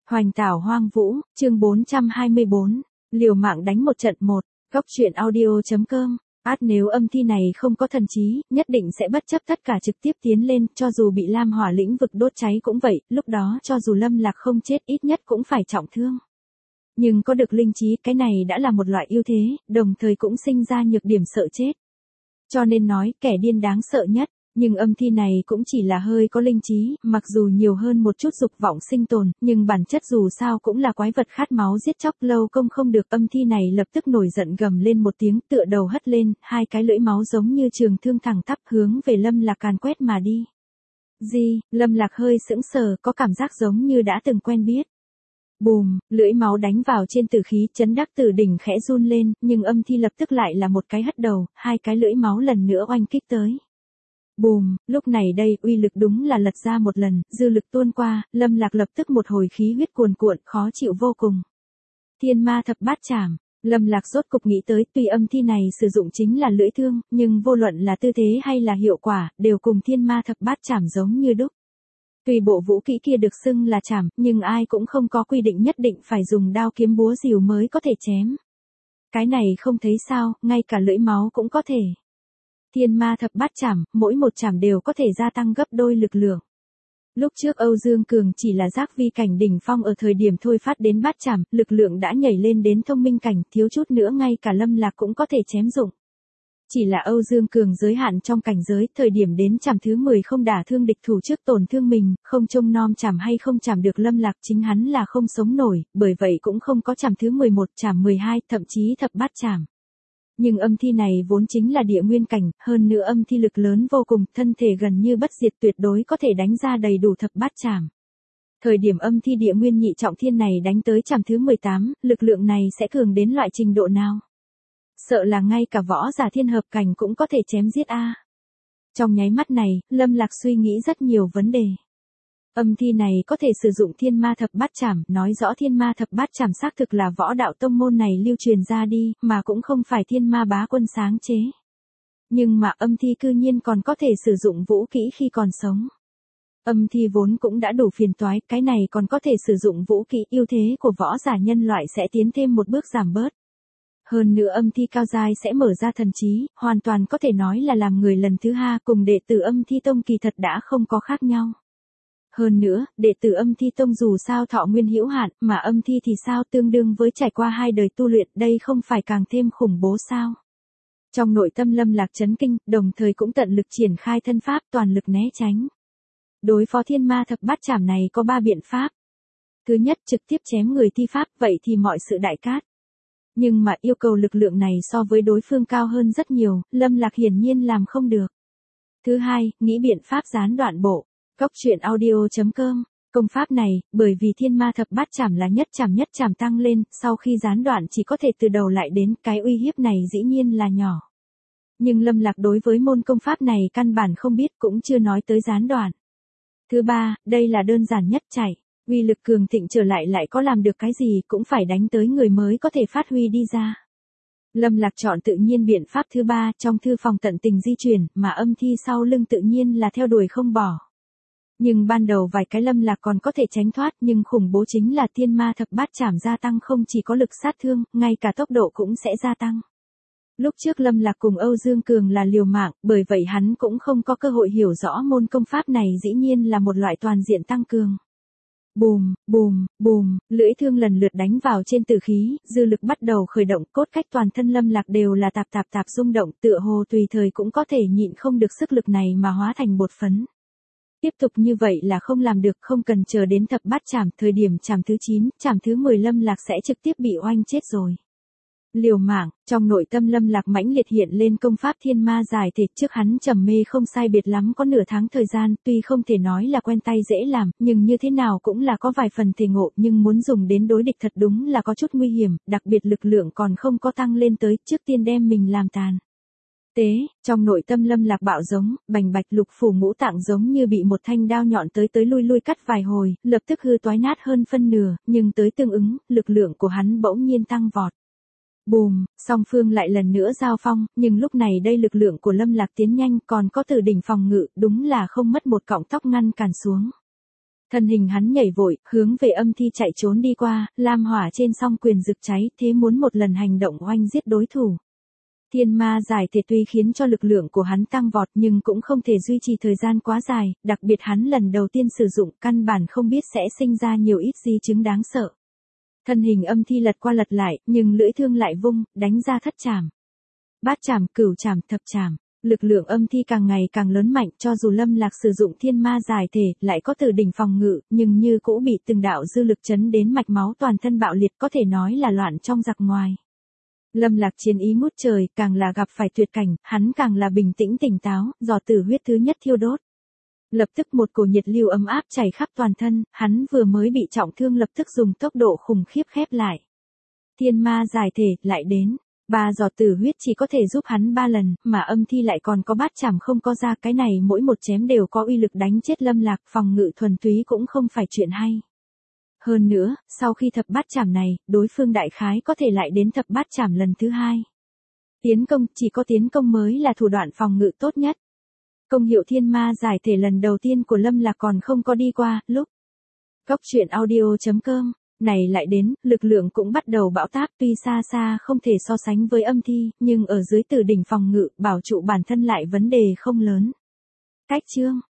Hoành tảo hoang vũ, chương 424, liều mạng đánh một trận một, góc truyện audio.com. Nếu âm thi này không có thần trí, nhất định sẽ bất chấp tất cả trực tiếp tiến lên, cho dù bị lam hỏa lĩnh vực đốt cháy cũng vậy, lúc đó cho dù Lâm Lạc không chết ít nhất cũng phải trọng thương. Nhưng có được linh trí, cái này đã là một loại ưu thế, đồng thời cũng sinh ra nhược điểm sợ chết. Cho nên nói, kẻ điên đáng sợ nhất. Nhưng âm thi này cũng chỉ là hơi có linh trí, mặc dù nhiều hơn một chút dục vọng sinh tồn, nhưng bản chất dù sao cũng là quái vật khát máu giết chóc, lâu công không được. Âm thi này lập tức nổi giận gầm lên một tiếng, tựa đầu hất lên, hai cái lưỡi máu giống như trường thương thẳng tắp hướng về Lâm Lạc càn quét mà đi. Gì? Lâm Lạc hơi sững sờ, có cảm giác giống như đã từng quen biết. Bùm, lưỡi máu đánh vào trên tử khí, chấn đắc tử đỉnh khẽ run lên, nhưng âm thi lập tức lại là một cái hất đầu, hai cái lưỡi máu lần nữa oanh kích tới. Bùm, lúc này đây uy lực đúng là lật ra một lần, dư lực tuôn qua, Lâm Lạc lập tức một hồi khí huyết cuồn cuộn, khó chịu vô cùng. Thiên ma thập bát chảm, Lâm Lạc rốt cục nghĩ tới, tuy âm thi này sử dụng chính là lưỡi thương, nhưng vô luận là tư thế hay là hiệu quả, đều cùng thiên ma thập bát chảm giống như đúc. Tuy bộ vũ kỹ kia được xưng là chảm, nhưng ai cũng không có quy định nhất định phải dùng đao kiếm búa rìu mới có thể chém. Cái này không thấy sao, ngay cả lưỡi máu cũng có thể. Thiên ma thập bát chảm, mỗi một chảm đều có thể gia tăng gấp đôi lực lượng. Lúc trước Âu Dương Cường chỉ là giác vi cảnh đỉnh phong, ở thời điểm thôi phát đến bát chảm, lực lượng đã nhảy lên đến thông minh cảnh, thiếu chút nữa ngay cả Lâm Lạc cũng có thể chém dụng. Chỉ là Âu Dương Cường giới hạn trong cảnh giới, thời điểm đến chảm thứ 10 không đả thương địch thủ trước tổn thương mình, không trông nom chảm hay không chảm được Lâm Lạc, chính hắn là không sống nổi, bởi vậy cũng không có chảm thứ 11, chảm 12, thậm chí thập bát chảm. Nhưng âm thi này vốn chính là địa nguyên cảnh, hơn nữa âm thi lực lớn vô cùng, thân thể gần như bất diệt, tuyệt đối có thể đánh ra đầy đủ thập bát chảm. Thời điểm âm thi địa nguyên nhị trọng thiên này đánh tới chảm thứ 18, lực lượng này sẽ cường đến loại trình độ nào? Sợ là ngay cả võ giả thiên hợp cảnh cũng có thể chém giết a. Trong nháy mắt này, Lâm Lạc suy nghĩ rất nhiều vấn đề. Âm thi này có thể sử dụng thiên ma thập bát chảm, nói rõ thiên ma thập bát chảm xác thực là võ đạo tông môn này lưu truyền ra đi, mà cũng không phải thiên ma bá quân sáng chế. Nhưng mà âm thi cư nhiên còn có thể sử dụng vũ kỹ khi còn sống. Âm thi vốn cũng đã đủ phiền toái, cái này còn có thể sử dụng vũ kỹ, ưu thế của võ giả nhân loại sẽ tiến thêm một bước giảm bớt. Hơn nữa âm thi cao giai sẽ mở ra thần trí, hoàn toàn có thể nói là làm người lần thứ hai, cùng đệ tử âm thi tông kỳ thật đã không có khác nhau. Hơn nữa, đệ tử âm thi tông dù sao thọ nguyên hữu hạn, mà âm thi thì sao, tương đương với trải qua 2 đời tu luyện, đây không phải càng thêm khủng bố sao? Trong nội tâm Lâm Lạc chấn kinh, đồng thời cũng tận lực triển khai thân pháp, toàn lực né tránh. Đối phó thiên ma thập bát chảm này có 3 biện pháp. Thứ nhất, trực tiếp chém người thi pháp, vậy thì mọi sự đại cát. Nhưng mà yêu cầu lực lượng này so với đối phương cao hơn rất nhiều, Lâm Lạc hiển nhiên làm không được. Thứ hai, nghĩ biện pháp gián đoạn bộ. Góc truyện audio.com. Công pháp này, bởi vì thiên ma thập bát chảm là nhất chảm tăng lên, sau khi gián đoạn chỉ có thể từ đầu lại đến, cái uy hiếp này dĩ nhiên là nhỏ. Nhưng Lâm Lạc đối với môn công pháp này căn bản không biết, cũng chưa nói tới gián đoạn. Thứ ba, đây là đơn giản nhất chạy. Uy lực cường thịnh trở lại có làm được cái gì, cũng phải đánh tới người mới có thể phát huy đi ra. Lâm Lạc chọn tự nhiên biện pháp thứ ba, trong thư phòng tận tình di chuyển, mà âm thi sau lưng tự nhiên là theo đuổi không bỏ. Nhưng ban đầu vài cái Lâm Lạc còn có thể tránh thoát, nhưng khủng bố chính là thiên ma thập bát chảm gia tăng không chỉ có lực sát thương, ngay cả tốc độ cũng sẽ gia tăng. Lúc trước Lâm Lạc cùng Âu Dương Cường là liều mạng, bởi vậy hắn cũng không có cơ hội hiểu rõ môn công pháp này dĩ nhiên là một loại toàn diện tăng cường. Bùm, bùm, bùm, lưỡi thương lần lượt đánh vào trên tử khí, dư lực bắt đầu khởi động, cốt cách toàn thân Lâm Lạc đều là tạp rung động, tựa hồ tùy thời cũng có thể nhịn không được sức lực này mà hóa thành bột phấn. Tiếp tục như vậy là không làm được, không cần chờ đến thập bát chảm, thời điểm chảm thứ 9, chảm thứ 10 Lâm Lạc sẽ trực tiếp bị oanh chết rồi. Liều mạng, trong nội tâm Lâm Lạc mãnh liệt hiện lên công pháp thiên ma giải thể, trước hắn trầm mê không sai biệt lắm có nửa tháng thời gian, tuy không thể nói là quen tay dễ làm, nhưng như thế nào cũng là có vài phần thể ngộ, nhưng muốn dùng đến đối địch thật đúng là có chút nguy hiểm, đặc biệt lực lượng còn không có tăng lên tới, trước tiên đem mình làm tàn. Trong nội tâm Lâm Lạc bạo giống, bành bạch lục phủ ngũ tạng giống như bị một thanh đao nhọn tới lui cắt vài hồi, lập tức hư toái nát hơn phân nửa, nhưng tới tương ứng, lực lượng của hắn bỗng nhiên tăng vọt. Bùm, song phương lại lần nữa giao phong, nhưng lúc này đây lực lượng của Lâm Lạc tiến nhanh, còn có tử đỉnh phòng ngự, đúng là không mất một cọng tóc ngăn cản xuống. Thân hình hắn nhảy vội, hướng về âm thi chạy trốn đi qua, lam hỏa trên song quyền rực cháy, thế muốn một lần hành động oanh giết đối thủ. Thiên ma giải thể tuy khiến cho lực lượng của hắn tăng vọt nhưng cũng không thể duy trì thời gian quá dài, đặc biệt hắn lần đầu tiên sử dụng căn bản không biết sẽ sinh ra nhiều ít di chứng đáng sợ. Thân hình âm thi lật qua lật lại, nhưng lưỡi thương lại vung, đánh ra thất trảm. Bát trảm, cửu trảm, thập trảm. Lực lượng âm thi càng ngày càng lớn mạnh, cho dù Lâm Lạc sử dụng thiên ma giải thể, lại có từ đỉnh phòng ngự, nhưng như cũ bị từng đạo dư lực chấn đến mạch máu toàn thân bạo liệt, có thể nói là loạn trong giặc ngoài. Lâm Lạc chiến ý ngút trời, càng là gặp phải tuyệt cảnh, hắn càng là bình tĩnh tỉnh táo, giò tử huyết thứ nhất thiêu đốt. Lập tức một cổ nhiệt lưu ấm áp chảy khắp toàn thân, hắn vừa mới bị trọng thương lập tức dùng tốc độ khủng khiếp khép lại. Thiên ma giải thể, lại đến. 3 giọt tử huyết chỉ có thể giúp hắn 3 lần, mà âm thi lại còn có bát chảm không có ra, cái này mỗi một chém đều có uy lực đánh chết Lâm Lạc, phòng ngự thuần túy cũng không phải chuyện hay. Hơn nữa, sau khi thập bát chảm này, đối phương đại khái có thể lại đến thập bát chảm lần thứ 2. Tiến công, chỉ có tiến công mới là thủ đoạn phòng ngự tốt nhất. Công hiệu thiên ma giải thể lần đầu tiên của Lâm Lạc còn không có đi qua, lúc Góc truyện audio.com này lại đến, lực lượng cũng bắt đầu bão táp, tuy xa xa không thể so sánh với âm thi, nhưng ở dưới tử đỉnh phòng ngự, bảo trụ bản thân lại vấn đề không lớn. Cách chương